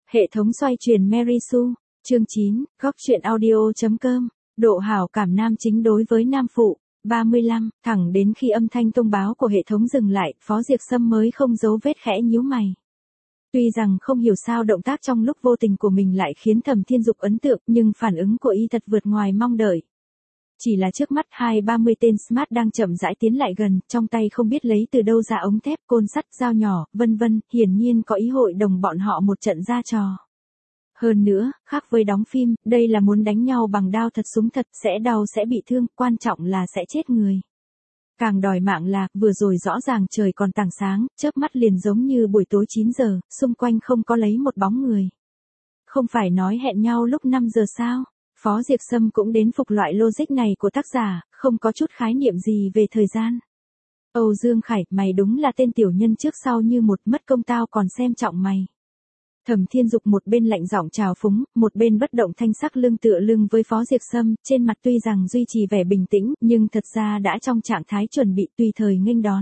Hệ thống xoay chuyển Mary Sue, chương 9, góc truyện audio.com, độ hảo cảm nam chính đối với nam phụ, 35, thẳng đến khi âm thanh thông báo của hệ thống dừng lại, Phó Diệp Sâm mới không giấu vết khẽ nhíu mày. Tuy rằng không hiểu sao động tác trong lúc vô tình của mình lại khiến Thẩm Thiên Dục ấn tượng, nhưng phản ứng của y thật vượt ngoài mong đợi. Chỉ là trước mắt 20-30 tên Smart đang chậm rãi tiến lại gần, trong tay không biết lấy từ đâu ra ống thép, côn sắt, dao nhỏ, vân vân, hiển nhiên có ý hội đồng bọn họ một trận ra trò. Hơn nữa, khác với đóng phim, đây là muốn đánh nhau bằng đao thật súng thật, sẽ đau sẽ bị thương, quan trọng là sẽ chết người. Càng đòi mạng là, vừa rồi rõ ràng trời còn tảng sáng, chớp mắt liền giống như buổi tối 9 giờ, xung quanh không có lấy một bóng người. Không phải nói hẹn nhau lúc 5 giờ sao? Phó Diệp Sâm cũng đến phục loại logic này của tác giả, không có chút khái niệm gì về thời gian. Âu Dương Khải, mày đúng là tên tiểu nhân trước sau như một, mất công tao còn xem trọng mày. Thẩm Thiên Dục một bên lạnh giọng trào phúng, một bên bất động thanh sắc lưng tựa lưng với Phó Diệp Sâm, trên mặt tuy rằng duy trì vẻ bình tĩnh, nhưng thật ra đã trong trạng thái chuẩn bị tùy thời nghênh đón.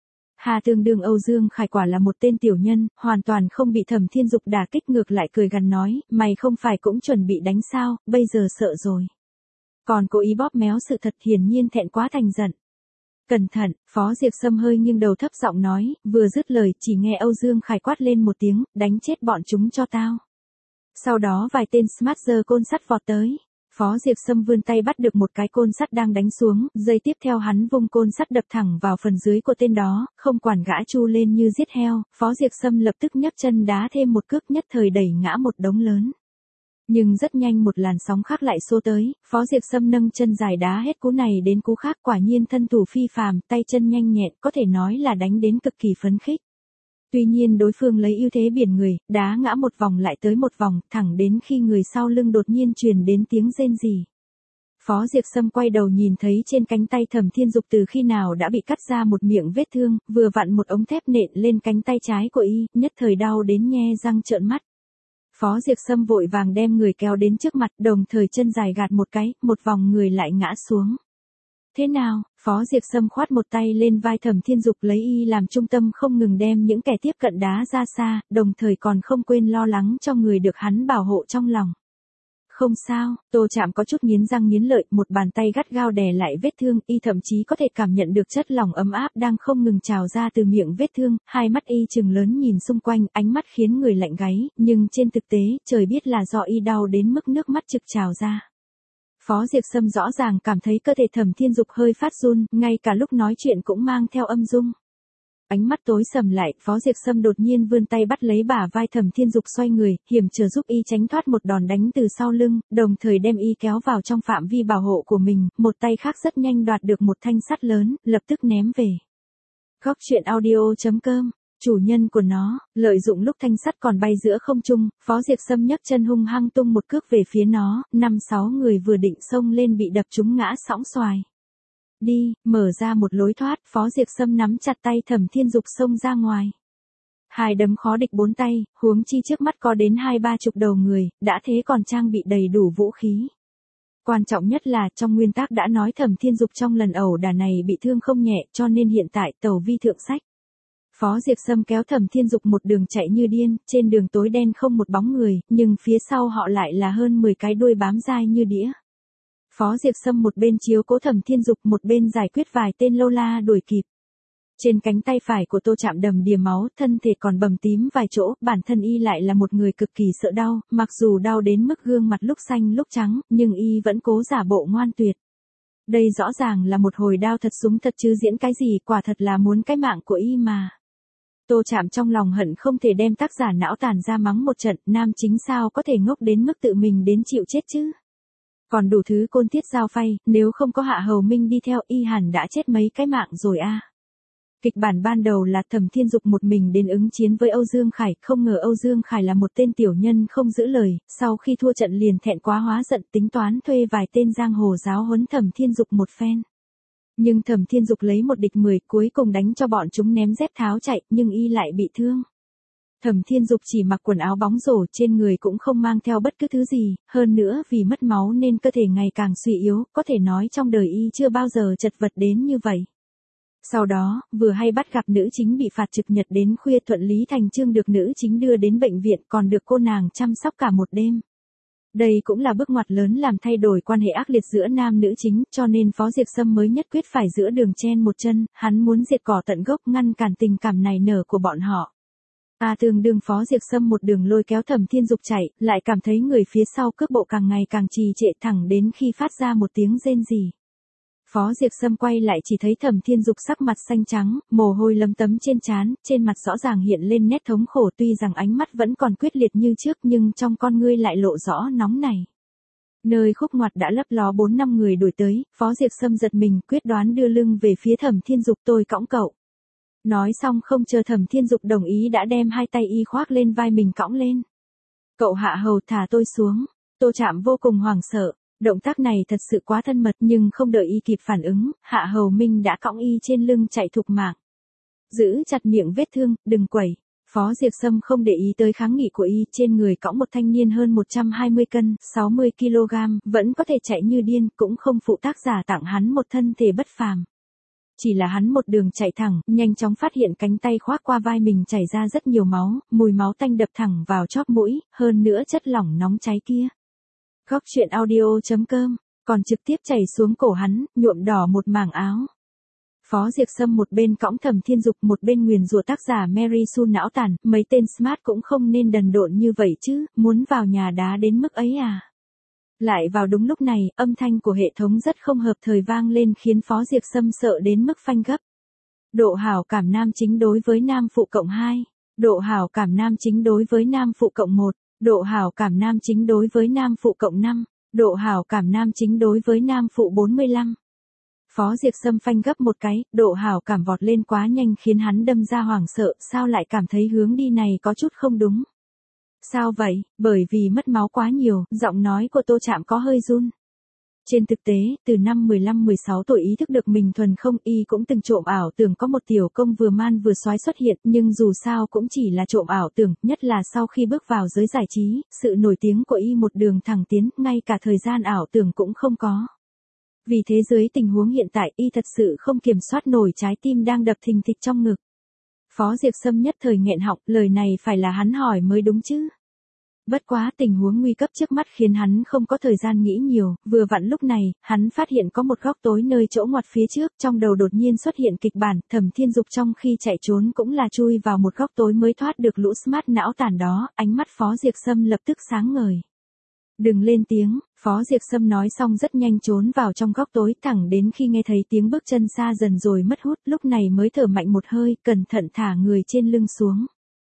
Hà tương đương Âu Dương Khải quả là một tên tiểu nhân, hoàn toàn không bị Thẩm Thiên Dục đả kích, ngược lại cười gằn nói, mày không phải cũng chuẩn bị đánh sao, bây giờ sợ rồi. Còn cố ý bóp méo sự thật, hiển nhiên thẹn quá thành giận. Cẩn thận, Phó Diệp Sâm hơi nghiêng đầu thấp giọng nói, vừa dứt lời chỉ nghe Âu Dương Khải quát lên một tiếng, đánh chết bọn chúng cho tao. Sau đó vài tên Smart giơ côn sắt vọt tới. Phó Diệp Sâm vươn tay bắt được một cái côn sắt đang đánh xuống, giây tiếp theo hắn vung côn sắt đập thẳng vào phần dưới của tên đó, không quản gã chu lên như giết heo, Phó Diệp Sâm lập tức nhấc chân đá thêm một cước, nhất thời đẩy ngã một đống lớn. Nhưng rất nhanh một làn sóng khác lại xô tới, Phó Diệp Sâm nâng chân dài đá hết cú này đến cú khác, quả nhiên thân thủ phi phàm, tay chân nhanh nhẹn, có thể nói là đánh đến cực kỳ phấn khích. Tuy nhiên đối phương lấy ưu thế biển người, đá ngã một vòng lại tới một vòng, thẳng đến khi người sau lưng đột nhiên truyền đến tiếng rên rỉ. Phó Diệp Sâm quay đầu nhìn thấy trên cánh tay Thẩm Thiên Dục từ khi nào đã bị cắt ra một miệng vết thương, vừa vặn một ống thép nện lên cánh tay trái của y, nhất thời đau đến nhe răng trợn mắt. Phó Diệp Sâm vội vàng đem người kéo đến trước mặt, đồng thời chân dài gạt một cái, một vòng người lại ngã xuống. Thế nào? Phó Diệp Sâm khoát một tay lên vai Thẩm Thiên Dục, lấy y làm trung tâm, không ngừng đem những kẻ tiếp cận đá ra xa, đồng thời còn không quên lo lắng cho người được hắn bảo hộ trong lòng. Không sao, Tô Trạm có chút nghiến răng nghiến lợi, một bàn tay gắt gao đè lại vết thương, y thậm chí có thể cảm nhận được chất lỏng ấm áp đang không ngừng trào ra từ miệng vết thương, hai mắt y trừng lớn nhìn xung quanh, ánh mắt khiến người lạnh gáy, nhưng trên thực tế, trời biết là do y đau đến mức nước mắt trực trào ra. Phó Diệp Sâm rõ ràng cảm thấy cơ thể Thẩm Thiên Dục hơi phát run, ngay cả lúc nói chuyện cũng mang theo âm dung. Ánh mắt tối sầm lại, Phó Diệp Sâm đột nhiên vươn tay bắt lấy bả vai Thẩm Thiên Dục, xoay người, hiểm trở giúp y tránh thoát một đòn đánh từ sau lưng, đồng thời đem y kéo vào trong phạm vi bảo hộ của mình, một tay khác rất nhanh đoạt được một thanh sắt lớn, lập tức ném về. Góc truyện audio.com, chủ nhân của nó, lợi dụng lúc thanh sắt còn bay giữa không trung, Phó Diệp Sâm nhấc chân hung hăng tung một cước về phía nó, 5-6 người vừa định xông lên bị đập trúng ngã sõng xoài. Đi, mở ra một lối thoát, Phó Diệp Sâm nắm chặt tay Thẩm Thiên Dục xông ra ngoài. Hai đấm khó địch bốn tay, huống chi trước mắt có đến 20-30 đầu người, đã thế còn trang bị đầy đủ vũ khí. Quan trọng nhất là trong nguyên tắc đã nói Thẩm Thiên Dục trong lần ẩu đả này bị thương không nhẹ, cho nên hiện tại tàu vi thượng sách. Phó Diệp Sâm kéo Thẩm Thiên Dục một đường chạy như điên, trên đường tối đen không một bóng người, nhưng phía sau họ lại là hơn 10 cái đuôi bám dai như đĩa. Phó Diệp Sâm một bên chiếu cố Thẩm Thiên Dục, một bên giải quyết vài tên lâu la đuổi kịp. Trên cánh tay phải của Tô Trạm đầm đìa máu, thân thể còn bầm tím vài chỗ, bản thân y lại là một người cực kỳ sợ đau, mặc dù đau đến mức gương mặt lúc xanh lúc trắng, nhưng y vẫn cố giả bộ ngoan tuyệt. Đây rõ ràng là một hồi đao thật súng thật chứ diễn cái gì, quả thật là muốn cái mạng của y mà. Tô Trạm trong lòng hận không thể đem tác giả não tàn ra mắng một trận, nam chính sao có thể ngốc đến mức tự mình đến chịu chết chứ. Còn đủ thứ côn thiết dao phay, nếu không có Hạ Hầu Minh đi theo y hẳn đã chết mấy cái mạng rồi a. Kịch bản ban đầu là Thẩm Thiên Dục một mình đến ứng chiến với Âu Dương Khải, không ngờ Âu Dương Khải là một tên tiểu nhân không giữ lời, sau khi thua trận liền thẹn quá hóa giận, tính toán thuê vài tên giang hồ giáo huấn Thẩm Thiên Dục một phen. Nhưng Thẩm Thiên Dục lấy 1-10, cuối cùng đánh cho bọn chúng ném dép tháo chạy, nhưng y lại bị thương. Thẩm Thiên Dục chỉ mặc quần áo bóng rổ, trên người cũng không mang theo bất cứ thứ gì, hơn nữa vì mất máu nên cơ thể ngày càng suy yếu, có thể nói trong đời y chưa bao giờ chật vật đến như vậy. Sau đó, vừa hay bắt gặp nữ chính bị phạt trực nhật đến khuya thuận lý thành chương được nữ chính đưa đến bệnh viện còn được cô nàng chăm sóc cả một đêm. Đây cũng là bước ngoặt lớn làm thay đổi quan hệ ác liệt giữa nam nữ chính, cho nên Phó Diệp Sâm mới nhất quyết phải giữa đường chen một chân, hắn muốn diệt cỏ tận gốc ngăn cản tình cảm này nở của bọn họ. Tương đương Phó Diệp Sâm một đường lôi kéo Thẩm Thiên Dục chạy, lại cảm thấy người phía sau cước bộ càng ngày càng trì trệ thẳng đến khi phát ra một tiếng rên rỉ. Phó Diệp Sâm quay lại chỉ thấy Thẩm Thiên Dục sắc mặt xanh trắng, mồ hôi lấm tấm trên trán, trên mặt rõ ràng hiện lên nét thống khổ tuy rằng ánh mắt vẫn còn quyết liệt như trước nhưng trong con ngươi lại lộ rõ nóng này. Nơi khúc ngoặt đã lấp ló 4-5 người đuổi tới, Phó Diệp Sâm giật mình quyết đoán đưa lưng về phía Thẩm Thiên Dục tôi cõng cậu. Nói xong không chờ Thẩm Thiên Dục đồng ý đã đem hai tay y khoác lên vai mình cõng lên. Cậu hạ hầu thả tôi xuống, Tô Trạm vô cùng hoảng sợ. Động tác này thật sự quá thân mật nhưng không đợi y kịp phản ứng, Hạ Hầu Minh đã cõng y trên lưng chạy thục mạng. Giữ chặt miệng vết thương, đừng quẩy. Phó Diệp Sâm không để ý tới kháng nghị của y, trên người cõng một thanh niên hơn 120 cân, 60 kg, vẫn có thể chạy như điên, cũng không phụ tác giả tặng hắn một thân thể bất phàm. Chỉ là hắn một đường chạy thẳng, nhanh chóng phát hiện cánh tay khoác qua vai mình chảy ra rất nhiều máu, mùi máu tanh đập thẳng vào chóp mũi, hơn nữa chất lỏng nóng cháy kia. Góc truyện audio.com, còn trực tiếp chảy xuống cổ hắn, nhuộm đỏ một mảng áo. Phó Diệp Sâm một bên cõng Thẩm Thiên Dục một bên nguyền rủa tác giả Mary Sue não tàn, mấy tên smart cũng không nên đần độn như vậy chứ, muốn vào nhà đá đến mức ấy à. Lại vào đúng lúc này, âm thanh của hệ thống rất không hợp thời vang lên khiến Phó Diệp Sâm sợ đến mức phanh gấp. Độ hảo cảm nam chính đối với nam phụ cộng 2. Độ hảo cảm nam chính đối với nam phụ cộng 1. Độ hảo cảm nam chính đối với nam phụ cộng 5. Độ hảo cảm nam chính đối với nam phụ 45. Phó Diệp Sâm phanh gấp một cái, độ hảo cảm vọt lên quá nhanh khiến hắn đâm ra hoảng sợ, sao lại cảm thấy hướng đi này có chút không đúng. Sao vậy? Bởi vì mất máu quá nhiều, giọng nói của Tô Trạm có hơi run. Trên thực tế, từ năm 15-16 tuổi ý thức được mình thuần không y cũng từng trộm ảo tưởng có một tiểu công vừa man vừa soái xuất hiện, nhưng dù sao cũng chỉ là trộm ảo tưởng, nhất là sau khi bước vào giới giải trí, sự nổi tiếng của y một đường thẳng tiến, ngay cả thời gian ảo tưởng cũng không có. Vì thế dưới tình huống hiện tại y thật sự không kiểm soát nổi trái tim đang đập thình thịch trong ngực. Phó Diệp Sâm nhất thời nghẹn họng, lời này phải là hắn hỏi mới đúng chứ. Bất quá tình huống nguy cấp trước mắt khiến hắn không có thời gian nghĩ nhiều, vừa vặn lúc này, hắn phát hiện có một góc tối nơi chỗ ngoặt phía trước, trong đầu đột nhiên xuất hiện kịch bản, Thẩm Thiên Dục trong khi chạy trốn cũng là chui vào một góc tối mới thoát được lũ smart não tàn đó, ánh mắt Phó Diệp Sâm lập tức sáng ngời. Đừng lên tiếng, Phó Diệp Sâm nói xong rất nhanh trốn vào trong góc tối thẳng đến khi nghe thấy tiếng bước chân xa dần rồi mất hút, lúc này mới thở mạnh một hơi, cẩn thận thả người trên lưng xuống.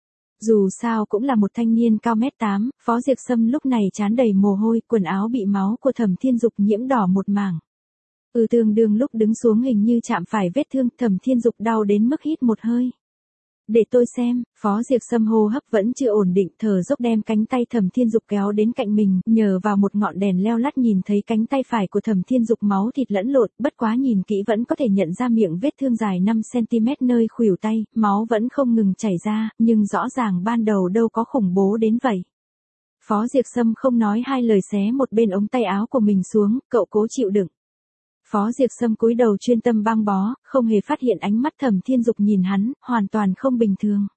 Dù sao cũng là một thanh niên cao 1m8, Phó Diệp Sâm lúc này trán đầy mồ hôi, quần áo bị máu của Thẩm Thiên Dục nhiễm đỏ một mảng. Tương đương lúc đứng xuống hình như chạm phải vết thương, Thẩm Thiên Dục đau đến mức hít một hơi. Để tôi xem, Phó Diệp Sâm hô hấp vẫn chưa ổn định, thở dốc đem cánh tay Thẩm Thiên Dục kéo đến cạnh mình, nhờ vào một ngọn đèn leo lắt nhìn thấy cánh tay phải của Thẩm Thiên Dục máu thịt lẫn lộn, bất quá nhìn kỹ vẫn có thể nhận ra miệng vết thương dài 5cm nơi khuỷu tay, máu vẫn không ngừng chảy ra, nhưng rõ ràng ban đầu đâu có khủng bố đến vậy. Phó Diệp Sâm không nói hai lời xé một bên ống tay áo của mình xuống, cậu cố chịu đựng. Phó Diệp Sâm cúi đầu chuyên tâm băng bó, không hề phát hiện ánh mắt Thẩm Thiên Dục nhìn hắn, hoàn toàn không bình thường.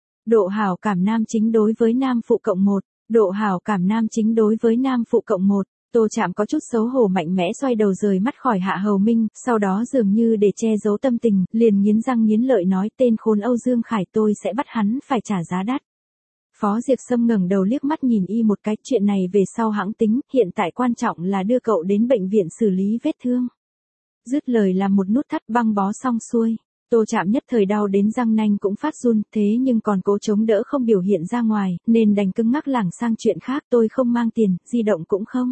Độ hảo cảm nam chính đối với nam phụ cộng 1. Độ hảo cảm nam chính đối với nam phụ cộng 1. Tô Trạm có chút xấu hổ mạnh mẽ xoay đầu rời mắt khỏi Hạ Hầu Minh, sau đó dường như để che giấu tâm tình, liền nghiến răng nghiến lợi nói tên khốn Âu Dương Khải tôi sẽ bắt hắn phải trả giá đắt. Phó Diệp Sâm ngẩng đầu liếc mắt nhìn y một cái, chuyện này về sau hãng tính, hiện tại quan trọng là đưa cậu đến bệnh viện xử lý vết thương. Dứt lời làm một nút thắt băng bó xong xuôi. Tô Trạm nhất thời đau đến răng nanh cũng phát run, thế nhưng còn cố chống đỡ không biểu hiện ra ngoài, nên đành cứng ngắc lảng sang chuyện khác, tôi không mang tiền, di động cũng không.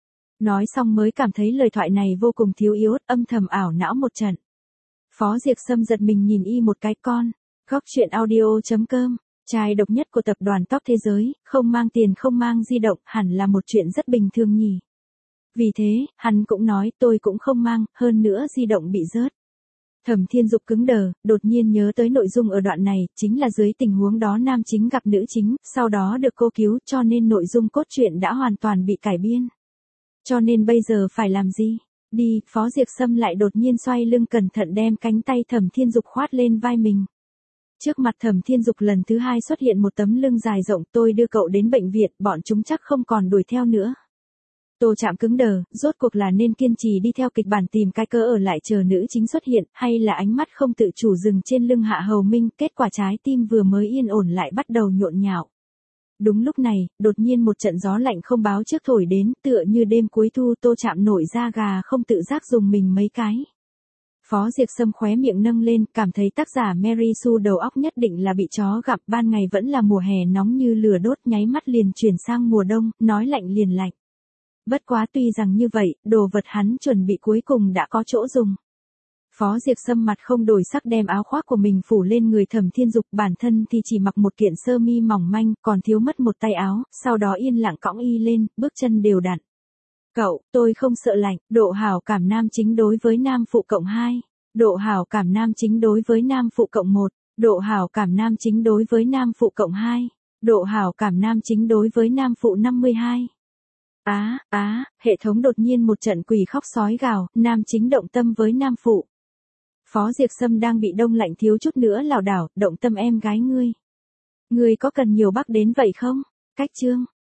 Nói xong mới cảm thấy lời thoại này vô cùng thiếu yếu, âm thầm ảo não một trận. Phó Diệp Sâm giật mình nhìn y một cái con. Góc truyện audio.com, trai độc nhất của tập đoàn top thế giới, không mang tiền không mang di động, hẳn là một chuyện rất bình thường nhỉ. Vì thế, hắn cũng nói tôi cũng không mang, hơn nữa di động bị rớt. Thẩm Thiên Dục cứng đờ, đột nhiên nhớ tới nội dung ở đoạn này, chính là dưới tình huống đó nam chính gặp nữ chính, sau đó được cô cứu, cho nên nội dung cốt truyện đã hoàn toàn bị cải biên. Cho nên bây giờ phải làm gì? Đi, Phó Diệp Sâm lại đột nhiên xoay lưng cẩn thận đem cánh tay Thẩm Thiên Dục khoát lên vai mình. Trước mặt Thẩm Thiên Dục lần thứ hai xuất hiện một tấm lưng dài rộng, tôi đưa cậu đến bệnh viện, bọn chúng chắc không còn đuổi theo nữa. Tô Trạm cứng đờ, rốt cuộc là nên kiên trì đi theo kịch bản tìm cái cớ ở lại chờ nữ chính xuất hiện, hay là ánh mắt không tự chủ dừng trên lưng Hạ Hầu Minh, kết quả trái tim vừa mới yên ổn lại bắt đầu nhộn nhạo. Đúng lúc này, đột nhiên một trận gió lạnh không báo trước thổi đến, tựa như đêm cuối thu. Tô Trạm nổi da gà không tự giác dùng mình mấy cái. Phó Diệp Sâm khóe miệng nâng lên, cảm thấy tác giả Mary Sue đầu óc nhất định là bị chó gặp, ban ngày vẫn là mùa hè nóng như lửa đốt, nháy mắt liền chuyển sang mùa đông, nói lạnh liền lạnh. Bất quá tuy rằng như vậy, đồ vật hắn chuẩn bị cuối cùng đã có chỗ dùng. Phó Diệp Sâm mặt không đổi sắc đem áo khoác của mình phủ lên người Thẩm Thiên Dục, bản thân thì chỉ mặc một kiện sơ mi mỏng manh, còn thiếu mất một tay áo, sau đó yên lặng cõng y lên, bước chân đều đặn. Cậu, tôi không sợ lạnh, độ hảo cảm nam chính đối với nam phụ cộng 2, độ hảo cảm nam chính đối với nam phụ cộng 1, độ hảo cảm nam chính đối với nam phụ cộng 2, độ hảo cảm nam chính đối với nam phụ 52. Hệ thống đột nhiên một trận quỷ khóc sói gào, nam chính động tâm với nam phụ. Phó Diệp Sâm đang bị đông lạnh thiếu chút nữa lảo đảo, động tâm em gái ngươi. Ngươi có cần nhiều bắc đến vậy không? Cách chương.